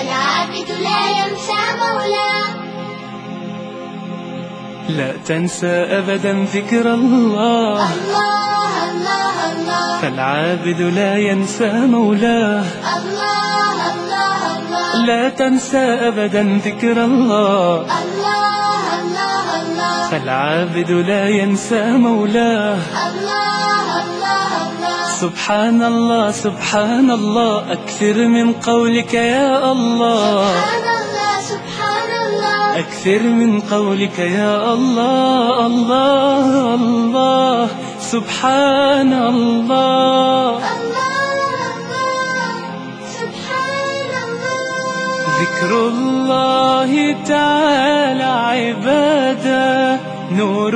فالعابد لا ينسى مولاه. لا تنسى أبدا ذكر الله، الله الله الله، فالعابد لا ينسى مولاه. الله الله الله، لا تنسى أبدا ذكر الله، الله الله الله، فالعابد لا ينسى مولاه. الله الله الله. سبحان الله سبحان الله، أكثر من قولك يا الله، سبحان الله سبحان الله، أكثر من قولك يا الله. الله الله سبحان الله. الله الله سبحان الله. ذكر الله تعالى عبادة، نور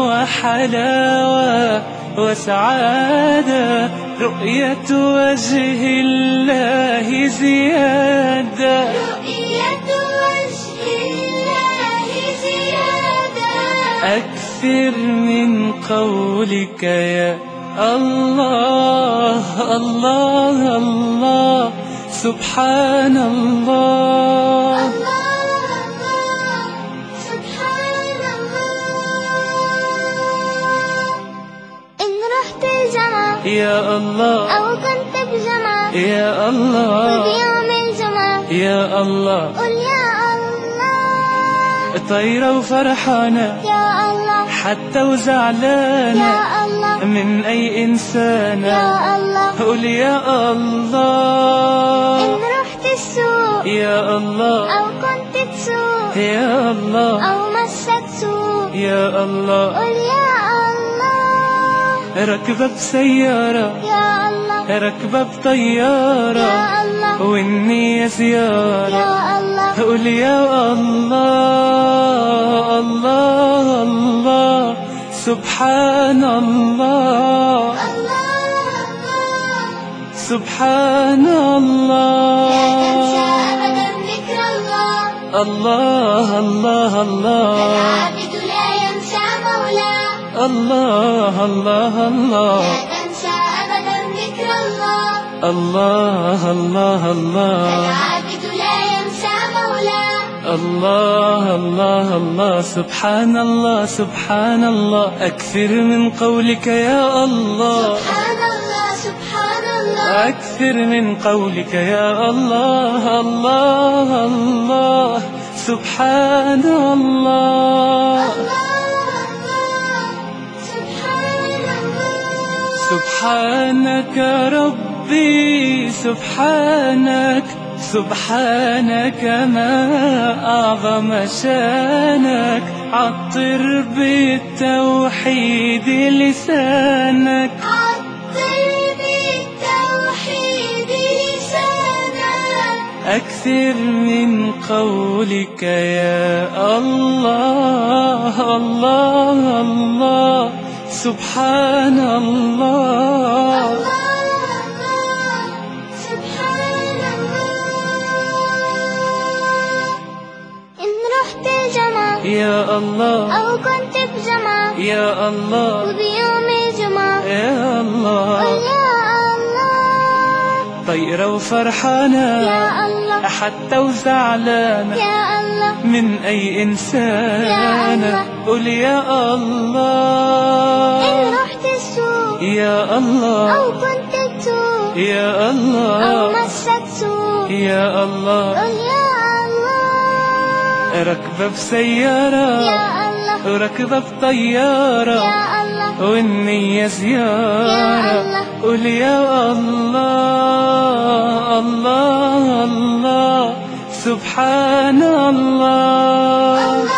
وحلاوة وسعادة، رؤية وجه الله زيادة، رؤية وجه الله زيادة. أكثر من قولك يا الله. الله الله سبحان الله. الله الله سبحان الله. إن رحت الجمعة يا الله، أو كنت بجمعة، يا الله، وبيوم الجمعة يا الله، قل يا الله. طايرة وفرحانة يا الله، حتى وزعلانة يا الله، من أي إنسانة. يا الله. قل يا الله. إن رحت السوق يا الله، أو كنت تسوق، يا الله، أو مسك سوق، يا الله، قل يا الله. ركبة بسيارة، يا الله، ركبة بطيارة، يا الله، والنية زيارة. يا الله. قل يا الله. الله الله سبحان الله. الله الله سبحان لا الله. تنسى أبدا ذكر الله، الله الله الله، فالعابد لا ينسى مولاه. الله الله الله، لا تنسى أبدا ذكر الله، الله الله الله، فالعابد لا ينسى مولاه. الله الله الله. سبحان الله سبحان الله، أكثر من قولك يا الله، سبحان الله سبحان الله، أكثر من قولك يا الله. الله الله سبحان الله. الله الله سبحان الله. سبحانك ربي سبحانك، سبحانك ما أعظم شانك، عطر بالتوحيد لسانك، عطر بالتوحيد لسانك. أكثر من قولك يا الله. الله الله سبحان الله. الله الله سبحان الله. إن رحت الجمعة يا الله، أو كنت بجمعة، يا الله، وبيوم الجمعة يا الله، قل يا الله. طايرة وفرحانة يا الله، حتى وزعلانة يا الله، من أي يا إنسانة. الله. قل يا الله. إن رحت السوق يا أو الله، كنت تسوق، يا أو الله، مسك سوق، يا الله، قل يا الله. ركبة بسيارة، يا الله، ركبة بطيارة، يا الله، والنية يا زيارة. الله. قل يا الله. الله الله سبحان الله.